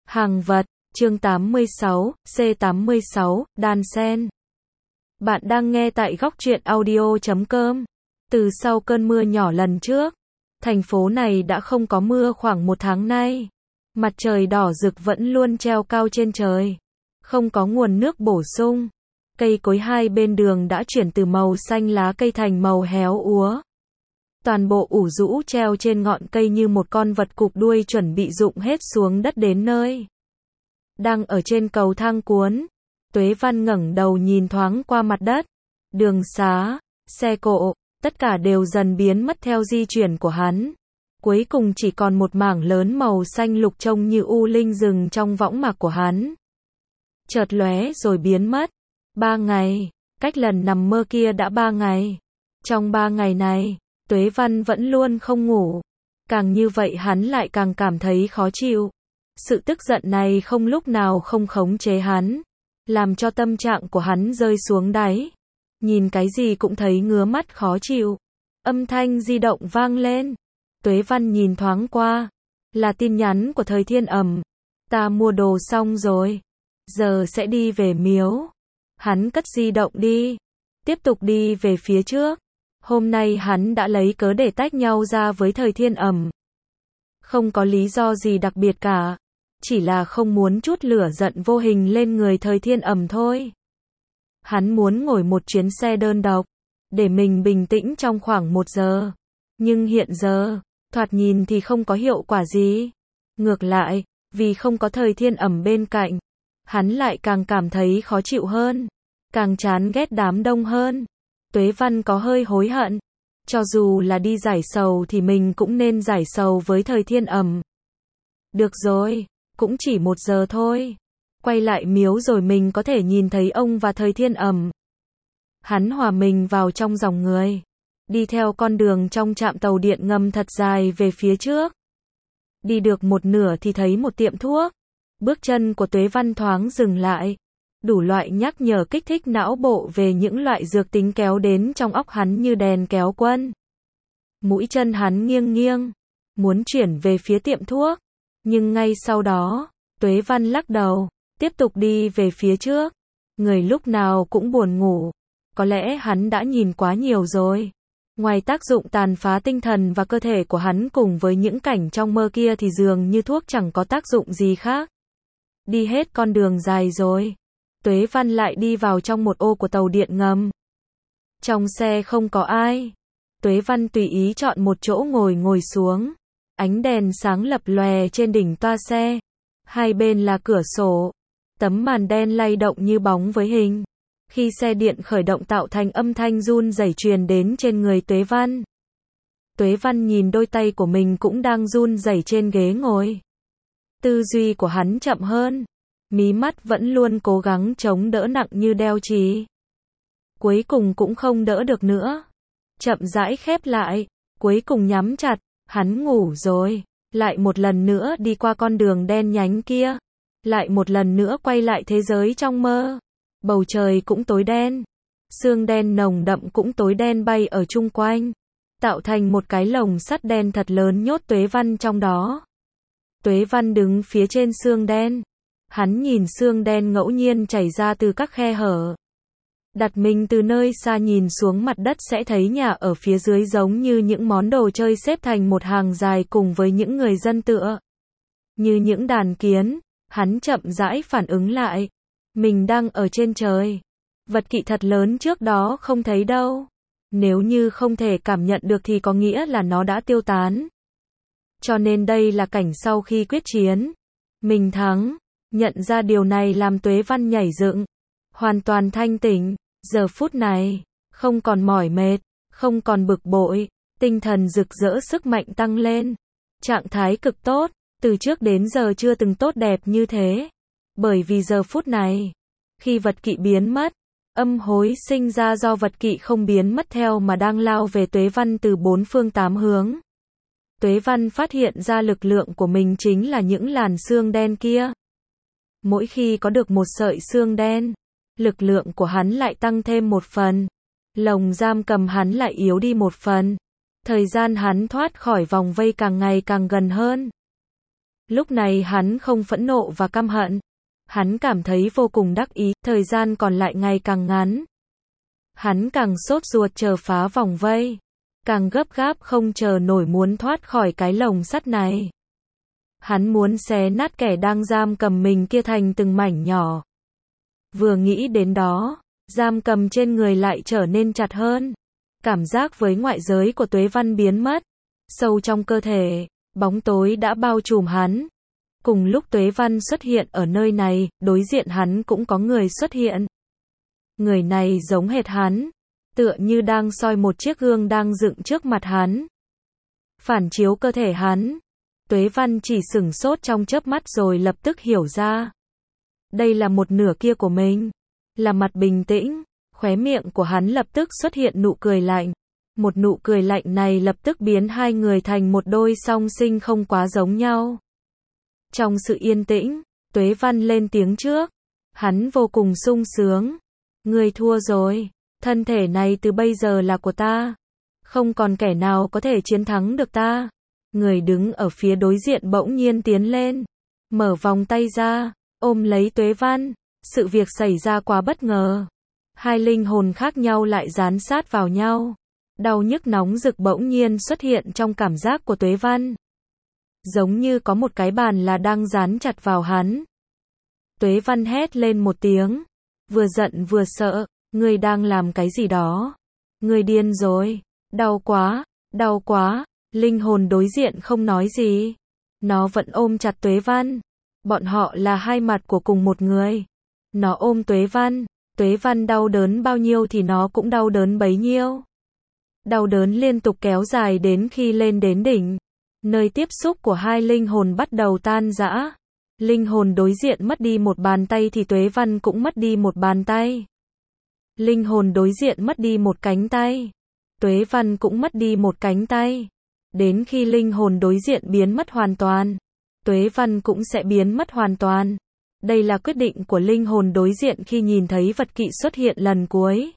Hàng vật, chương 86, C86, đan sen. Bạn đang nghe tại góc truyện audio.com. Từ sau cơn mưa nhỏ lần trước, thành phố này đã không có mưa khoảng một tháng nay. Mặt trời đỏ rực vẫn luôn treo cao trên trời. Không có nguồn nước bổ sung. Cây cối hai bên đường đã chuyển từ màu xanh lá cây thành màu héo úa. Toàn bộ ủ rũ treo trên ngọn cây như một con vật cụp đuôi chuẩn bị rụng hết xuống đất đến nơi. Đang ở trên cầu thang cuốn, Tuế Văn ngẩng đầu nhìn thoáng qua mặt đất. Đường xá, xe cộ, tất cả đều dần biến mất theo di chuyển của hắn. Cuối cùng chỉ còn một mảng lớn màu xanh lục trông như u linh rừng trong võng mạc của hắn. Chợt lóe rồi biến mất. 3 ngày, cách lần nằm mơ kia đã 3 ngày. Trong 3 ngày này, Tuế Văn vẫn luôn không ngủ. Càng như vậy hắn lại càng cảm thấy khó chịu. Sự tức giận này không lúc nào không khống chế hắn, làm cho tâm trạng của hắn rơi xuống đáy. Nhìn cái gì cũng thấy ngứa mắt khó chịu. Âm thanh di động vang lên. Tuế Văn nhìn thoáng qua. Là tin nhắn của Thời Thiên Ẩm. Ta mua đồ xong rồi. Giờ sẽ đi về miếu. Hắn cất di động đi. Tiếp tục đi về phía trước. Hôm nay hắn đã lấy cớ để tách nhau ra với Thời Thiên Ẩm. Không có lý do gì đặc biệt cả. Chỉ là không muốn chút lửa giận vô hình lên người Thời Thiên Ẩm thôi. Hắn muốn ngồi một chuyến xe đơn độc, để mình bình tĩnh trong khoảng 1 giờ. Nhưng hiện giờ, thoạt nhìn thì không có hiệu quả gì. Ngược lại, vì không có Thời Thiên Ẩm bên cạnh, hắn lại càng cảm thấy khó chịu hơn, càng chán ghét đám đông hơn. Tuế Văn có hơi hối hận. Cho dù là đi giải sầu thì mình cũng nên giải sầu với Thời Thiên Ẩm. Được rồi, cũng chỉ 1 giờ thôi. Quay lại miếu rồi mình có thể nhìn thấy ông và Thời Thiên Ẩm. Hắn hòa mình vào trong dòng người. Đi theo con đường trong trạm tàu điện ngầm thật dài về phía trước. Đi được một nửa thì thấy một tiệm thuốc. Bước chân của Tuế Văn thoáng dừng lại. Đủ loại nhắc nhở kích thích não bộ về những loại dược tính kéo đến trong óc hắn như đèn kéo quân. Mũi chân hắn nghiêng nghiêng, muốn chuyển về phía tiệm thuốc. Nhưng ngay sau đó, Tuế Văn lắc đầu, tiếp tục đi về phía trước. Người lúc nào cũng buồn ngủ. Có lẽ hắn đã nhìn quá nhiều rồi. Ngoài tác dụng tàn phá tinh thần và cơ thể của hắn cùng với những cảnh trong mơ kia thì dường như thuốc chẳng có tác dụng gì khác. Đi hết con đường dài rồi. Tuế Văn lại đi vào trong một ô của tàu điện ngầm. Trong xe không có ai. Tuế Văn tùy ý chọn một chỗ ngồi xuống. Ánh đèn sáng lập lòe trên đỉnh toa xe. Hai bên là cửa sổ. Tấm màn đen lay động như bóng với hình. Khi xe điện khởi động tạo thành âm thanh run rẩy truyền đến trên người Tuế Văn. Tuế Văn nhìn đôi tay của mình cũng đang run rẩy trên ghế ngồi. Tư duy của hắn chậm hơn. Mí mắt vẫn luôn cố gắng chống đỡ nặng như đeo chì. Cuối cùng cũng không đỡ được nữa. Chậm rãi khép lại. Cuối cùng nhắm chặt. Hắn ngủ rồi. Lại một lần nữa đi qua con đường đen nhánh kia. Lại một lần nữa quay lại thế giới trong mơ. Bầu trời cũng tối đen. Sương đen nồng đậm cũng tối đen bay ở chung quanh. Tạo thành một cái lồng sắt đen thật lớn nhốt Tuế Văn trong đó. Tuế Văn đứng phía trên sương đen. Hắn nhìn sương đen ngẫu nhiên chảy ra từ các khe hở. Đặt mình từ nơi xa nhìn xuống mặt đất sẽ thấy nhà ở phía dưới giống như những món đồ chơi xếp thành một hàng dài cùng với những người dân tựa. Như những đàn kiến, hắn chậm rãi phản ứng lại. Mình đang ở trên trời. Vật kỵ thật lớn trước đó không thấy đâu. Nếu như không thể cảm nhận được thì có nghĩa là nó đã tiêu tán. Cho nên đây là cảnh sau khi quyết chiến. Mình thắng. Nhận ra điều này làm Tuế Văn nhảy dựng. Hoàn toàn thanh tỉnh. Giờ phút này, không còn mỏi mệt, không còn bực bội, tinh thần rực rỡ sức mạnh tăng lên. Trạng thái cực tốt, từ trước đến giờ chưa từng tốt đẹp như thế. Bởi vì giờ phút này, khi vật kỵ biến mất, âm hối sinh ra do vật kỵ không biến mất theo mà đang lao về Tuế Văn từ 4 phương 8 hướng. Tuế Văn phát hiện ra lực lượng của mình chính là những làn sương đen kia. Mỗi khi có được một sợi sương đen, lực lượng của hắn lại tăng thêm một phần. Lồng giam cầm hắn lại yếu đi một phần. Thời gian hắn thoát khỏi vòng vây càng ngày càng gần hơn. Lúc này hắn không phẫn nộ và căm hận. Hắn cảm thấy vô cùng đắc ý, thời gian còn lại ngày càng ngắn. Hắn càng sốt ruột chờ phá vòng vây, càng gấp gáp không chờ nổi muốn thoát khỏi cái lồng sắt này. Hắn muốn xé nát kẻ đang giam cầm mình kia thành từng mảnh nhỏ. Vừa nghĩ đến đó, giam cầm trên người lại trở nên chặt hơn. Cảm giác với ngoại giới của Tuế Văn biến mất. Sâu trong cơ thể, bóng tối đã bao trùm hắn. Cùng lúc Tuế Văn xuất hiện ở nơi này, đối diện hắn cũng có người xuất hiện. Người này giống hệt hắn, tựa như đang soi một chiếc gương đang dựng trước mặt hắn. Phản chiếu cơ thể hắn. Tuế Văn chỉ sửng sốt trong chớp mắt rồi lập tức hiểu ra. Đây là một nửa kia của mình. Là mặt bình tĩnh, khóe miệng của hắn lập tức xuất hiện nụ cười lạnh. Một nụ cười lạnh này lập tức biến hai người thành một đôi song sinh không quá giống nhau. Trong sự yên tĩnh, Tuế Văn lên tiếng trước. Hắn vô cùng sung sướng. Ngươi thua rồi. Thân thể này từ bây giờ là của ta. Không còn kẻ nào có thể chiến thắng được ta. Người đứng ở phía đối diện bỗng nhiên tiến lên. Mở vòng tay ra, ôm lấy Tuế Văn. Sự việc xảy ra quá bất ngờ. Hai linh hồn khác nhau lại dán sát vào nhau. Đau nhức nóng rực bỗng nhiên xuất hiện trong cảm giác của Tuế Văn. Giống như có một cái bàn là đang dán chặt vào hắn. Tuế Văn hét lên một tiếng. Vừa giận vừa sợ. Ngươi đang làm cái gì đó? Ngươi điên rồi. Đau quá, đau quá. Linh hồn đối diện không nói gì. Nó vẫn ôm chặt Tuế Văn. Bọn họ là hai mặt của cùng một người. Nó ôm Tuế Văn. Tuế Văn đau đớn bao nhiêu thì nó cũng đau đớn bấy nhiêu. Đau đớn liên tục kéo dài đến khi lên đến đỉnh. Nơi tiếp xúc của hai linh hồn bắt đầu tan rã. Linh hồn đối diện mất đi một bàn tay thì Tuế Văn cũng mất đi một bàn tay. Linh hồn đối diện mất đi một cánh tay. Tuế Văn cũng mất đi một cánh tay. Đến khi linh hồn đối diện biến mất hoàn toàn, Tuế Văn cũng sẽ biến mất hoàn toàn. Đây là quyết định của linh hồn đối diện khi nhìn thấy vật kỵ xuất hiện lần cuối.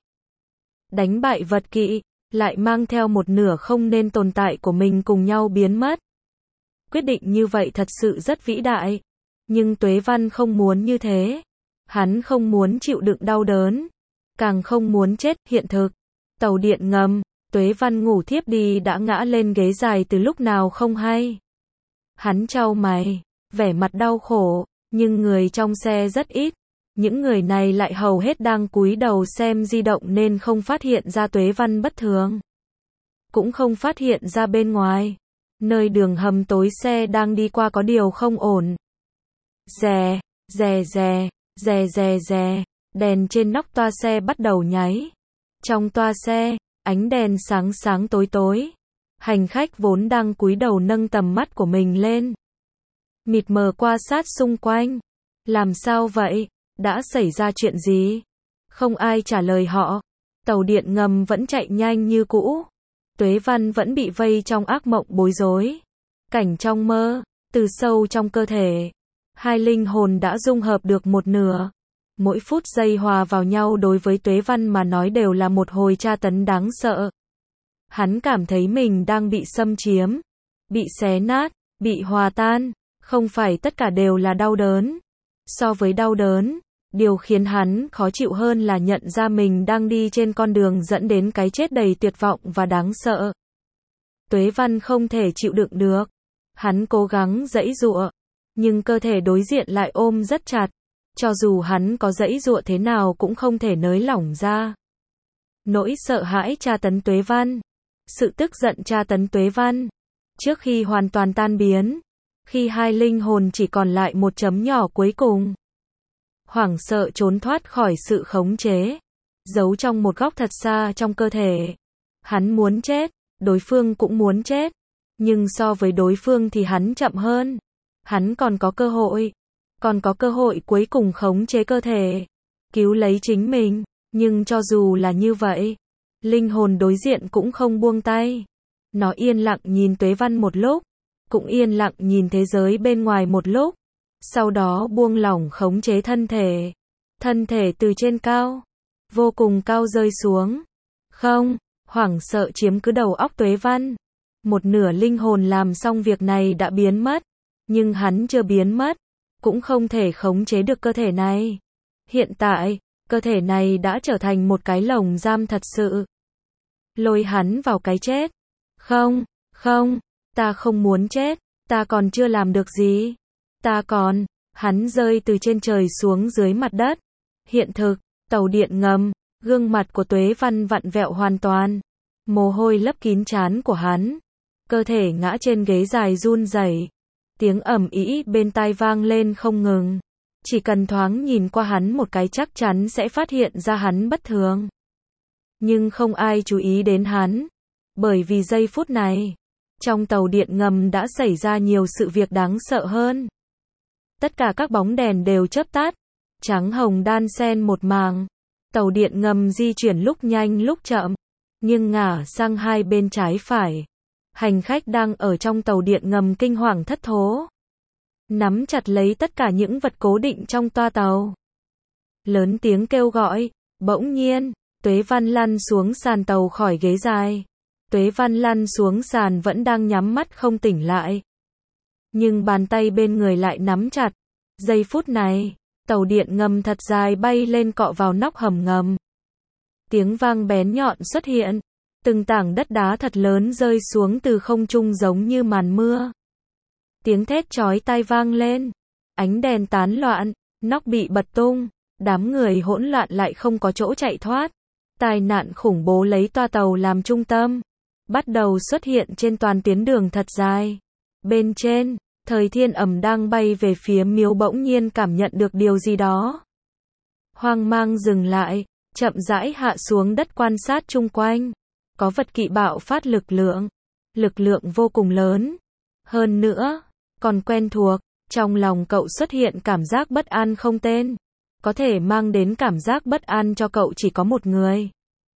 Đánh bại vật kỵ, lại mang theo một nửa không nên tồn tại của mình cùng nhau biến mất. Quyết định như vậy thật sự rất vĩ đại. Nhưng Tuế Văn không muốn như thế. Hắn không muốn chịu đựng đau đớn. Càng không muốn chết hiện thực. Tàu điện ngầm, Tuế Văn ngủ thiếp đi đã ngã lên ghế dài từ lúc nào không hay. Hắn chau mày, vẻ mặt đau khổ, nhưng người trong xe rất ít. Những người này lại hầu hết đang cúi đầu xem di động nên không phát hiện ra Tuế Văn bất thường. Cũng không phát hiện ra bên ngoài. Nơi đường hầm tối xe đang đi qua có điều không ổn. Rè, rè rè, rè rè rè, đèn trên nóc toa xe bắt đầu nháy. Trong toa xe, ánh đèn sáng sáng tối tối. Hành khách vốn đang cúi đầu nâng tầm mắt của mình lên. Mịt mờ quan sát xung quanh. Làm sao vậy? Đã xảy ra chuyện gì? Không ai trả lời họ. Tàu điện ngầm vẫn chạy nhanh như cũ. Tuế Văn vẫn bị vây trong ác mộng bối rối. Cảnh trong mơ, từ sâu trong cơ thể. Hai linh hồn đã dung hợp được một nửa. Mỗi phút giây hòa vào nhau đối với Tuế Văn mà nói đều là một hồi tra tấn đáng sợ. Hắn cảm thấy mình đang bị xâm chiếm, bị xé nát, bị hòa tan. Không phải tất cả đều là đau đớn. So với đau đớn, điều khiến hắn khó chịu hơn là nhận ra mình đang đi trên con đường dẫn đến cái chết đầy tuyệt vọng và đáng sợ. Tuế Văn không thể chịu đựng được. Hắn cố gắng giãy giụa, nhưng cơ thể đối diện lại ôm rất chặt. Cho dù hắn có giãy giụa thế nào cũng không thể nới lỏng ra. Nỗi sợ hãi tra tấn Tuế Văn. Sự tức giận tra tấn Tuế Văn. Trước khi hoàn toàn tan biến. Khi hai linh hồn chỉ còn lại một chấm nhỏ cuối cùng. Hoảng sợ trốn thoát khỏi sự khống chế. Giấu trong một góc thật xa trong cơ thể. Hắn muốn chết, đối phương cũng muốn chết. Nhưng so với đối phương thì hắn chậm hơn. Hắn còn có cơ hội. Còn có cơ hội cuối cùng khống chế cơ thể. Cứu lấy chính mình. Nhưng cho dù là như vậy, linh hồn đối diện cũng không buông tay. Nó yên lặng nhìn Tuế Văn một lúc. Cũng yên lặng nhìn thế giới bên ngoài một lúc. Sau đó buông lỏng khống chế thân thể. Thân thể từ trên cao, vô cùng cao rơi xuống. Không, hoảng sợ chiếm cứ đầu óc Tuế Văn. Một nửa linh hồn làm xong việc này đã biến mất. Nhưng hắn chưa biến mất, cũng không thể khống chế được cơ thể này. Hiện tại, cơ thể này đã trở thành một cái lồng giam thật sự. Lôi hắn vào cái chết. Không, không, ta không muốn chết, ta còn chưa làm được gì. Hắn rơi từ trên trời xuống dưới mặt đất. Hiện thực, tàu điện ngầm, gương mặt của Tuế Văn vặn vẹo hoàn toàn. Mồ hôi lấp kín trán của hắn. Cơ thể ngã trên ghế dài run rẩy. Tiếng ầm ĩ bên tai vang lên không ngừng. Chỉ cần thoáng nhìn qua hắn một cái chắc chắn sẽ phát hiện ra hắn bất thường. Nhưng không ai chú ý đến hắn. Bởi vì giây phút này, trong tàu điện ngầm đã xảy ra nhiều sự việc đáng sợ hơn. Tất cả các bóng đèn đều chớp tắt. Trắng hồng đan xen một màng. Tàu điện ngầm di chuyển lúc nhanh lúc chậm. Nghiêng ngả sang hai bên trái phải. Hành khách đang ở trong tàu điện ngầm kinh hoàng thất thố. Nắm chặt lấy tất cả những vật cố định trong toa tàu. Lớn tiếng kêu gọi. Bỗng nhiên, Tuế Văn lăn xuống sàn tàu khỏi ghế dài. Tuế Văn lăn xuống sàn vẫn đang nhắm mắt không tỉnh lại. Nhưng bàn tay bên người lại nắm chặt. Giây phút này, tàu điện ngầm thật dài bay lên cọ vào nóc hầm ngầm. Tiếng vang bén nhọn xuất hiện. Từng tảng đất đá thật lớn rơi xuống từ không trung giống như màn mưa. Tiếng thét chói tai vang lên. Ánh đèn tán loạn, nóc bị bật tung. Đám người hỗn loạn lại không có chỗ chạy thoát. Tai nạn khủng bố lấy toa tàu làm trung tâm. Bắt đầu xuất hiện trên toàn tuyến đường thật dài. Bên trên, Thời Thiên Ẩm đang bay về phía miếu bỗng nhiên cảm nhận được điều gì đó. Hoang mang dừng lại, chậm rãi hạ xuống đất quan sát chung quanh. Có vật kỵ bạo phát lực lượng vô cùng lớn. Hơn nữa, còn quen thuộc, trong lòng cậu xuất hiện cảm giác bất an không tên. Có thể mang đến cảm giác bất an cho cậu chỉ có một người.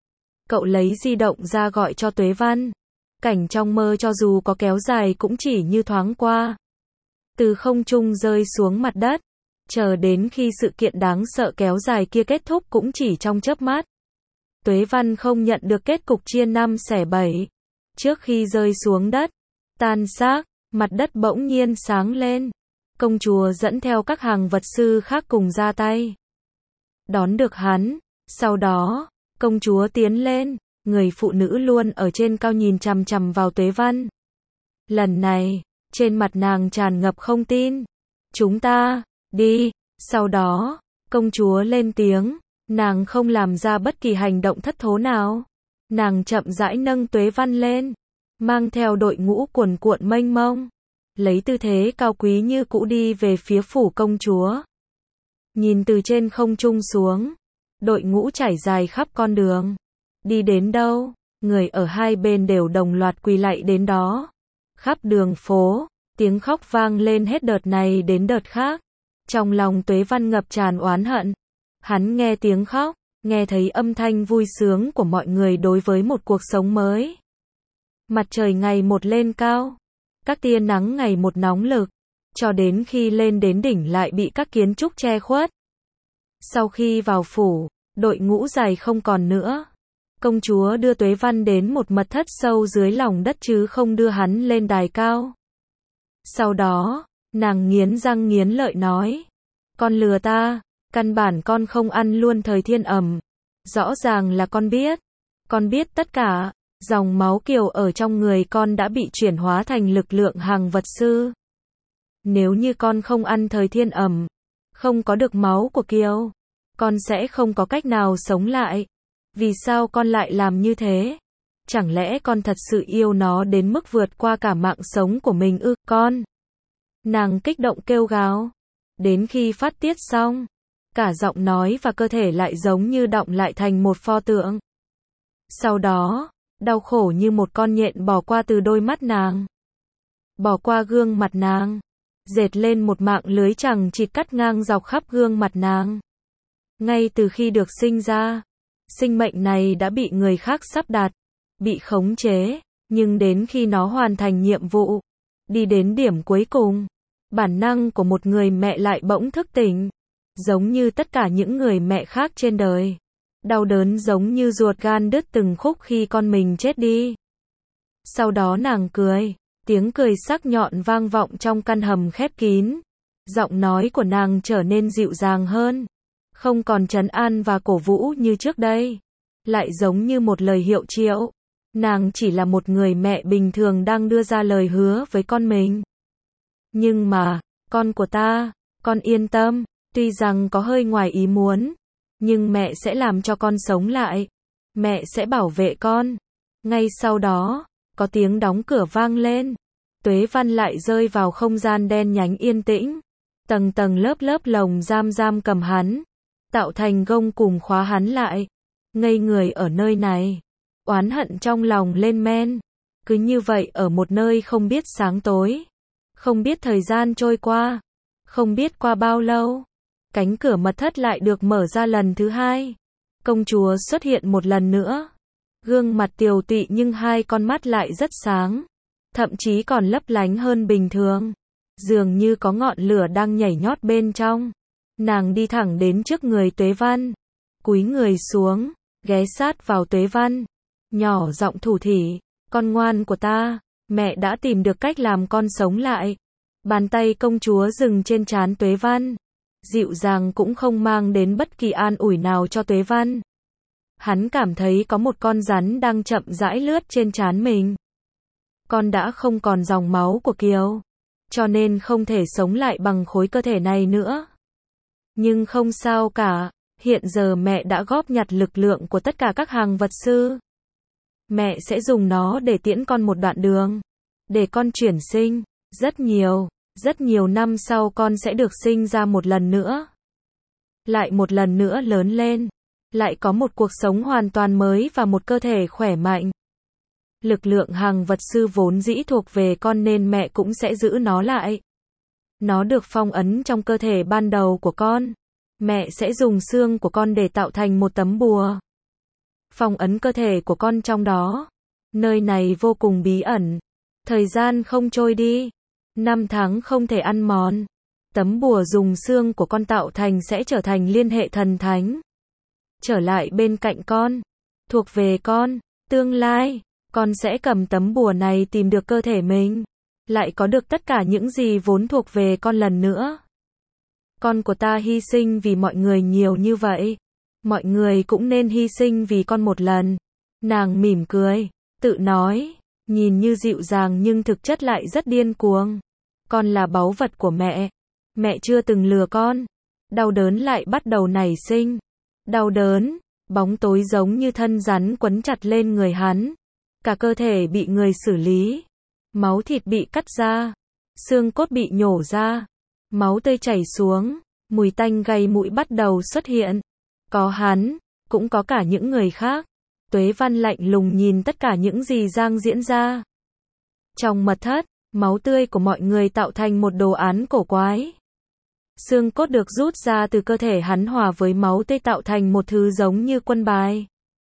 Cậu lấy di động ra gọi cho Tuế Văn. Cảnh trong mơ cho dù có kéo dài cũng chỉ như thoáng qua. Từ không trung rơi xuống mặt đất. Chờ đến khi sự kiện đáng sợ kéo dài kia kết thúc cũng chỉ trong chớp mắt. Tuế Văn không nhận được kết cục chia 5 xẻ 7. Trước khi rơi xuống đất, tan xác, mặt đất bỗng nhiên sáng lên. Công chúa dẫn theo các hàng vật sư khác cùng ra tay. Đón được hắn. Sau đó, công chúa tiến lên. Người phụ nữ luôn ở trên cao nhìn chằm chằm vào Tuế Văn. Lần này, trên mặt nàng tràn ngập không tin. Chúng ta, đi. Sau đó, công chúa lên tiếng. Nàng không làm ra bất kỳ hành động thất thố nào. Nàng chậm rãi nâng Tuế Văn lên. Mang theo đội ngũ cuồn cuộn mênh mông. Lấy tư thế cao quý như cũ đi về phía phủ công chúa. Nhìn từ trên không trung xuống. Đội ngũ trải dài khắp con đường. Đi đến đâu, người ở hai bên đều đồng loạt quỳ lạy đến đó. Khắp đường phố, tiếng khóc vang lên hết đợt này đến đợt khác. Trong lòng Tuế Văn ngập tràn oán hận. Hắn nghe tiếng khóc, nghe thấy âm thanh vui sướng của mọi người đối với một cuộc sống mới. Mặt trời ngày một lên cao. Các tia nắng ngày một nóng lực. Cho đến khi lên đến đỉnh lại bị các kiến trúc che khuất. Sau khi vào phủ, đội ngũ dài không còn nữa. Công chúa đưa Tuế Văn đến một mật thất sâu dưới lòng đất chứ không đưa hắn lên đài cao. Sau đó, nàng nghiến răng nghiến lợi nói. Con lừa ta, căn bản con không ăn luôn Thời Thiên Ẩm. Rõ ràng là con biết tất cả. Dòng máu Kiều ở trong người con đã bị chuyển hóa thành lực lượng hàng vật sư. Nếu như con không ăn Thời Thiên Ẩm, không có được máu của Kiều, con sẽ không có cách nào sống lại. Vì sao con lại làm như thế? Chẳng lẽ con thật sự yêu nó đến mức vượt qua cả mạng sống của mình ư? Con. Nàng kích động kêu gào. Đến khi phát tiết xong, cả giọng nói và cơ thể lại giống như đọng lại thành một pho tượng. Sau đó, đau khổ như một con nhện bò qua từ đôi mắt nàng. Bò qua gương mặt nàng. Dệt lên một mạng lưới chằng chịt cắt ngang dọc khắp gương mặt nàng. Ngay từ khi được sinh ra, sinh mệnh này đã bị người khác sắp đặt, bị khống chế, nhưng đến khi nó hoàn thành nhiệm vụ, đi đến điểm cuối cùng, bản năng của một người mẹ lại bỗng thức tỉnh, giống như tất cả những người mẹ khác trên đời. Đau đớn giống như ruột gan đứt từng khúc khi con mình chết đi. Sau đó nàng Tiếng cười sắc nhọn vang vọng trong căn hầm khép kín. Giọng nói của nàng trở nên dịu dàng hơn, không còn trấn an và cổ vũ như trước đây, lại giống như một lời hiệu triệu. Nàng chỉ là một người mẹ bình thường đang đưa ra lời hứa với con mình. Nhưng mà, con của ta, con yên tâm, tuy rằng có hơi ngoài ý muốn, nhưng mẹ sẽ làm cho con sống lại. Mẹ sẽ bảo vệ con. Ngay sau đó, có tiếng đóng cửa vang lên. Tuế Văn lại rơi vào không gian đen nhánh yên tĩnh. Tầng tầng lớp lớp lồng giam cầm hắn, tạo thành gông cùm khóa hắn lại. Ngây người ở nơi này, oán hận trong lòng lên men. Cứ như vậy ở một nơi không biết sáng tối, không biết thời gian trôi qua, không biết qua bao lâu. Cánh cửa mật thất lại được mở ra lần thứ hai. Công chúa xuất hiện một lần nữa. Gương mặt tiều tụy nhưng hai con mắt lại rất sáng, thậm chí còn lấp lánh hơn bình thường. Dường như có ngọn lửa đang nhảy nhót bên trong. Nàng đi thẳng đến trước người Tuế Văn, cúi người xuống, ghé sát vào Tuế Văn, nhỏ giọng thủ thỉ, con ngoan của ta, mẹ đã tìm được cách làm con sống lại. Bàn tay công chúa dừng trên trán Tuế Văn, dịu dàng cũng không mang đến bất kỳ an ủi nào cho Tuế Văn. Hắn cảm thấy có một con rắn đang chậm rãi lướt trên trán mình. Con đã không còn dòng máu của Kiều, cho nên không thể sống lại bằng khối cơ thể này nữa. Nhưng không sao cả, hiện giờ mẹ đã góp nhặt lực lượng của tất cả các hàng vật sư. Mẹ sẽ dùng nó để tiễn con một đoạn đường, để con chuyển sinh. Rất nhiều năm sau con sẽ được sinh ra một lần nữa. Lại một lần nữa lớn lên, lại có một cuộc sống hoàn toàn mới và một cơ thể khỏe mạnh. Lực lượng hàng vật sư vốn dĩ thuộc về con nên mẹ cũng sẽ giữ nó lại. Nó được phong ấn trong cơ thể ban đầu của con. Mẹ sẽ dùng xương của con để tạo thành một tấm bùa, phong ấn cơ thể của con trong đó. Nơi này vô cùng bí ẩn. Thời gian không trôi đi, năm tháng không thể ăn mòn. Tấm bùa dùng xương của con tạo thành sẽ trở thành liên hệ thần thánh. Trở lại bên cạnh con, thuộc về con. Tương lai, con sẽ cầm tấm bùa này tìm được cơ thể mình, lại có được tất cả những gì vốn thuộc về con lần nữa. Con của ta hy sinh vì mọi người nhiều như vậy, mọi người cũng nên hy sinh vì con một lần. Nàng mỉm cười, tự nói, nhìn như dịu dàng nhưng thực chất lại rất điên cuồng. Con là báu vật của mẹ. Mẹ chưa từng lừa con. Đau đớn lại bắt đầu nảy sinh. Đau đớn, bóng tối giống như thân rắn quấn chặt lên người hắn. Cả cơ thể bị người xử lý. Máu thịt bị cắt ra. Xương cốt bị nhổ ra. Máu tươi chảy xuống. Mùi tanh gây mũi bắt đầu xuất hiện. Có hắn, cũng có cả những người khác. Tuế Văn lạnh lùng nhìn tất cả những gì đang diễn ra. Trong mật thất, máu tươi của mọi người tạo thành một đồ án cổ quái. Xương cốt được rút ra từ cơ thể hắn hòa với máu tươi tạo thành một thứ giống như quân bài.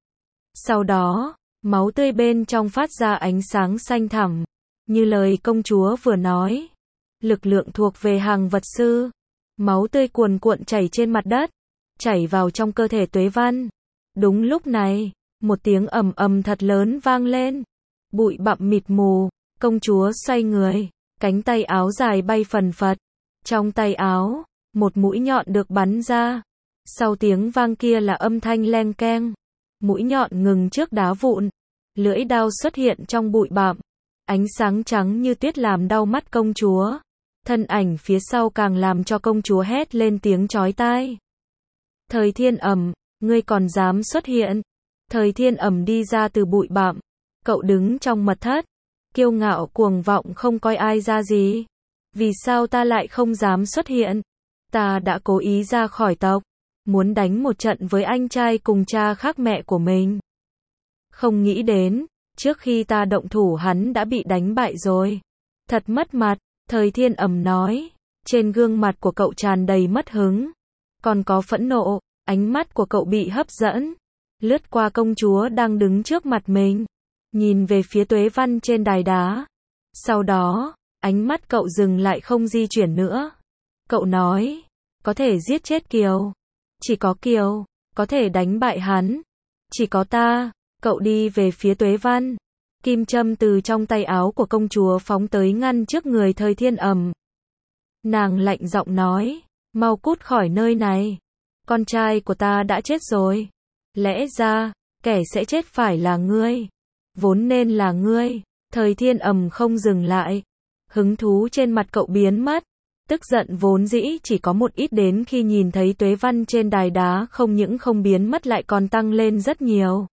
Sau đó, máu tươi bên trong phát ra ánh sáng xanh thẳm. Như lời công chúa vừa nói. Lực lượng thuộc về hàng vật sư. Máu tươi cuồn cuộn chảy trên mặt đất, chảy vào trong cơ thể Tuế Văn. Đúng lúc này, một tiếng ầm ầm thật lớn vang lên. Bụi bặm mịt mù, công chúa xoay người, cánh tay áo dài bay phần phật. Trong tay áo, một mũi nhọn được bắn ra. Sau tiếng vang kia là âm thanh leng keng. Mũi nhọn ngừng trước đá vụn. Lưỡi đao xuất hiện trong bụi bặm. Ánh sáng trắng như tuyết làm đau mắt công chúa. Thân ảnh phía sau càng làm cho công chúa hét lên tiếng chói tai. Thời Thiên Ẩm, ngươi còn dám xuất hiện? Thời Thiên Ẩm đi ra từ bụi bặm. Cậu đứng trong mật thất, kiêu ngạo cuồng vọng không coi ai ra gì. Vì sao ta lại không dám xuất hiện? Ta đã cố ý ra khỏi tộc, muốn đánh một trận với anh trai cùng cha khác mẹ của mình. Không nghĩ đến, trước khi ta động thủ hắn đã bị đánh bại rồi. Thật mất mặt, Thời Thiên Ẩm nói. Trên gương mặt của cậu tràn đầy mất hứng. Còn có phẫn nộ, ánh mắt của cậu bị hấp dẫn. Lướt qua công chúa đang đứng trước mặt mình. Nhìn về phía Tuế Văn trên đài đá. Sau đó, ánh mắt cậu dừng lại không di chuyển nữa. Cậu nói, có thể giết chết Kiều. Chỉ có Kiều, có thể đánh bại hắn. Chỉ có ta. Cậu đi về phía Tuế Văn. Kim châm từ trong tay áo của công chúa phóng tới ngăn trước người Thời Thiên Ẩm. Nàng lạnh giọng nói, mau cút khỏi nơi này. Con trai của ta đã chết rồi. Lẽ ra, kẻ sẽ chết phải là ngươi. Vốn nên là ngươi. Thời Thiên Ẩm không dừng lại. Hứng thú trên mặt cậu biến mất. Tức giận vốn dĩ chỉ có một ít đến khi nhìn thấy Tuế Văn trên đài đá không những không biến mất lại còn tăng lên rất nhiều.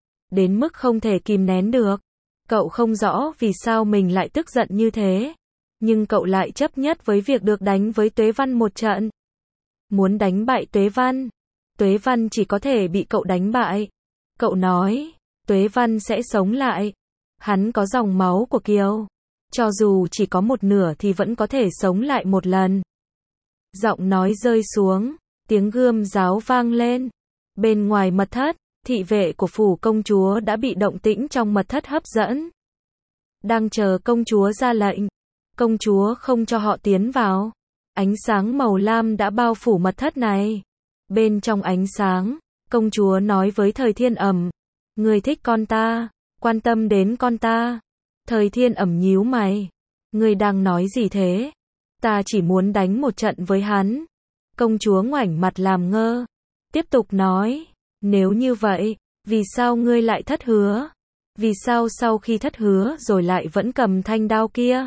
Đến mức không thể kìm nén được. Cậu không rõ vì sao mình lại tức giận như thế. Nhưng cậu lại chấp nhất với việc được đánh với Tuế Văn một trận. Muốn đánh bại Tuế Văn. Tuế Văn chỉ có thể bị cậu đánh bại. Cậu nói, Tuế Văn sẽ sống lại. Hắn có dòng máu của Kiều. Cho dù chỉ có một nửa thì vẫn có thể sống lại một lần. Giọng nói rơi xuống, tiếng gươm giáo vang lên. Bên ngoài mật thất, thị vệ của phủ công chúa đã bị động tĩnh trong mật thất hấp dẫn. Đang chờ công chúa ra lệnh. Công chúa không cho họ tiến vào. Ánh sáng màu lam đã bao phủ mật thất này. Bên trong ánh sáng, công chúa nói với Thời Thiên Ẩm. Người thích con ta, quan tâm đến con ta. Thời Thiên Ẩm nhíu mày. Người đang nói gì thế? Ta chỉ muốn đánh một trận với hắn. Công chúa ngoảnh mặt làm ngơ. Tiếp tục nói. Nếu như vậy, vì sao ngươi lại thất hứa? Vì sao sau khi thất hứa rồi lại vẫn cầm thanh đao kia?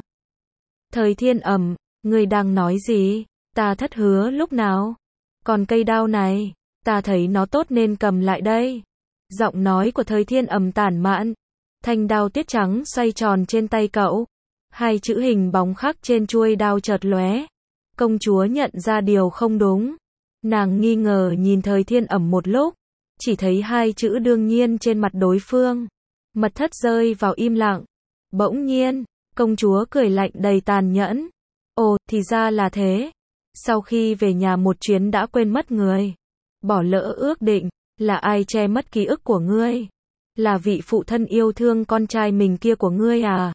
Thời Thiên Ẩm, ngươi đang nói gì? Ta thất hứa lúc nào? Còn cây đao này, ta thấy nó tốt nên cầm lại đây. Giọng nói của Thời Thiên Ẩm tản mạn. Thanh đao tiết trắng xoay tròn trên tay cậu. Hai chữ hình bóng khắc trên chuôi đao chợt lóe. Công chúa nhận ra điều không đúng. Nàng nghi ngờ nhìn Thời Thiên Ẩm một lúc. Chỉ thấy hai chữ đương nhiên trên mặt đối phương. Mật thất rơi vào im lặng. Bỗng nhiên, công chúa cười lạnh đầy tàn nhẫn. Ồ, thì ra là thế. Sau khi về nhà một chuyến đã quên mất người. Bỏ lỡ ước định, là ai che mất ký ức của ngươi? Là vị phụ thân yêu thương con trai mình kia của ngươi à?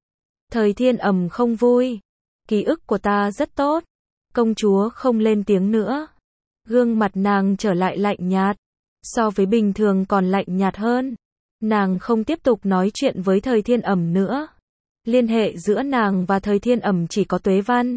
Thời Thiên Ẩm không vui. Ký ức của ta rất tốt. Công chúa không lên tiếng nữa. Gương mặt nàng trở lại lạnh nhạt. So với bình thường còn lạnh nhạt hơn. Nàng không tiếp tục nói chuyện với Thời Thiên Ẩm nữa. Liên hệ giữa nàng và Thời Thiên Ẩm chỉ có Tuế Văn.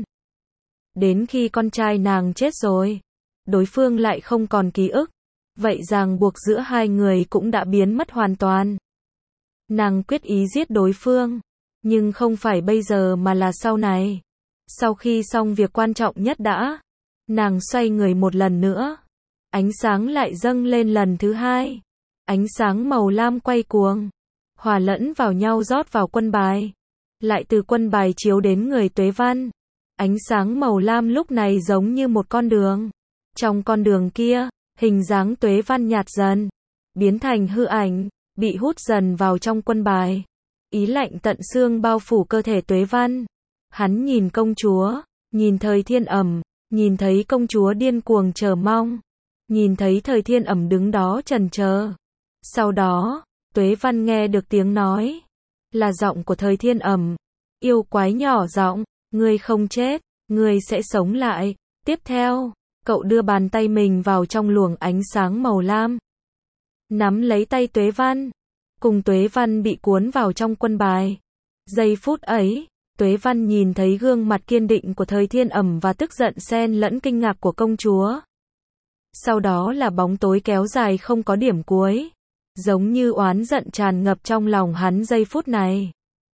Đến khi con trai nàng chết rồi, đối phương lại không còn ký ức. Vậy ràng buộc giữa hai người cũng đã biến mất hoàn toàn. Nàng quyết ý giết đối phương. Nhưng không phải bây giờ mà là sau này. Sau khi xong việc quan trọng nhất đã. Nàng xoay người một lần nữa. Ánh sáng lại dâng lên lần thứ hai. Ánh sáng màu lam quay cuồng. Hòa lẫn vào nhau rót vào quân bài. Lại từ quân bài chiếu đến người Tuế Văn. Ánh sáng màu lam lúc này giống như một con đường. Trong con đường kia, hình dáng Tuế Văn nhạt dần. Biến thành hư ảnh, bị hút dần vào trong quân bài. Ý lạnh tận xương bao phủ cơ thể Tuế Văn. Hắn nhìn công chúa, nhìn Thời Thiên Ẩm, nhìn thấy công chúa điên cuồng chờ mong. Nhìn thấy Thời Thiên Ẩm đứng đó chần chờ. Sau đó, Tuế Văn nghe được tiếng nói. Là giọng của Thời Thiên Ẩm. Yêu quái nhỏ giọng, ngươi không chết, ngươi sẽ sống lại. Tiếp theo, cậu đưa bàn tay mình vào trong luồng ánh sáng màu lam. Nắm lấy tay Tuế Văn. Cùng Tuế Văn bị cuốn vào trong quân bài. Giây phút ấy, Tuế Văn nhìn thấy gương mặt kiên định của Thời Thiên Ẩm và tức giận xen lẫn kinh ngạc của công chúa. Sau đó là bóng tối kéo dài không có điểm cuối. Giống như oán giận tràn ngập trong lòng hắn giây phút này.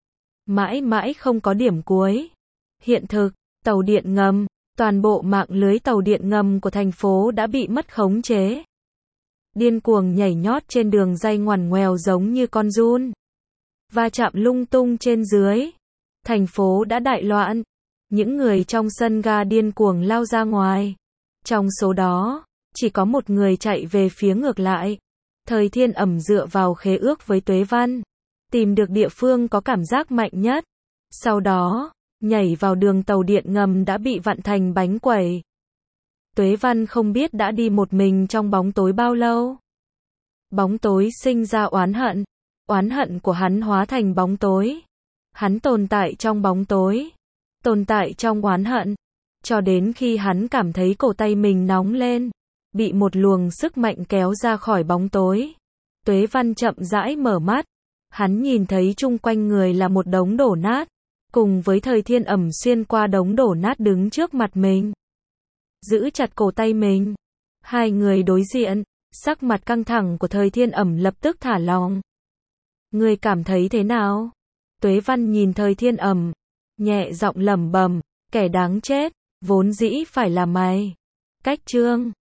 Mãi mãi không có điểm cuối. Hiện thực, tàu điện ngầm, toàn bộ mạng lưới tàu điện ngầm của thành phố đã bị mất khống chế. Điên cuồng nhảy nhót trên đường ray ngoằn ngoèo giống như con giun. Va chạm lung tung trên dưới. Thành phố đã đại loạn. Những người trong sân ga điên cuồng lao ra ngoài. Trong số đó, chỉ có một người chạy về phía ngược lại. Thời Thiên Ẩm dựa vào khế ước với Tuế Văn. Tìm được địa phương có cảm giác mạnh nhất. Sau đó, nhảy vào đường tàu điện ngầm đã bị vặn thành bánh quẩy. Tuế Văn không biết đã đi một mình trong bóng tối bao lâu. Bóng tối sinh ra oán hận. Oán hận của hắn hóa thành bóng tối. Hắn tồn tại trong bóng tối. Tồn tại trong oán hận. Cho đến khi hắn cảm thấy cổ tay mình nóng lên. Bị một luồng sức mạnh kéo ra khỏi bóng tối. Tuế Văn chậm rãi mở mắt. Hắn nhìn thấy chung quanh người là một đống đổ nát, cùng với Thời Thiên Ẩm xuyên qua đống đổ nát đứng trước mặt mình. Giữ chặt cổ tay mình. Hai người đối diện, sắc mặt căng thẳng của Thời Thiên Ẩm lập tức thả lỏng. Ngươi cảm thấy thế nào? Tuế Văn nhìn Thời Thiên Ẩm, nhẹ giọng lẩm bẩm, kẻ đáng chết, vốn dĩ phải là mày. Cách Trương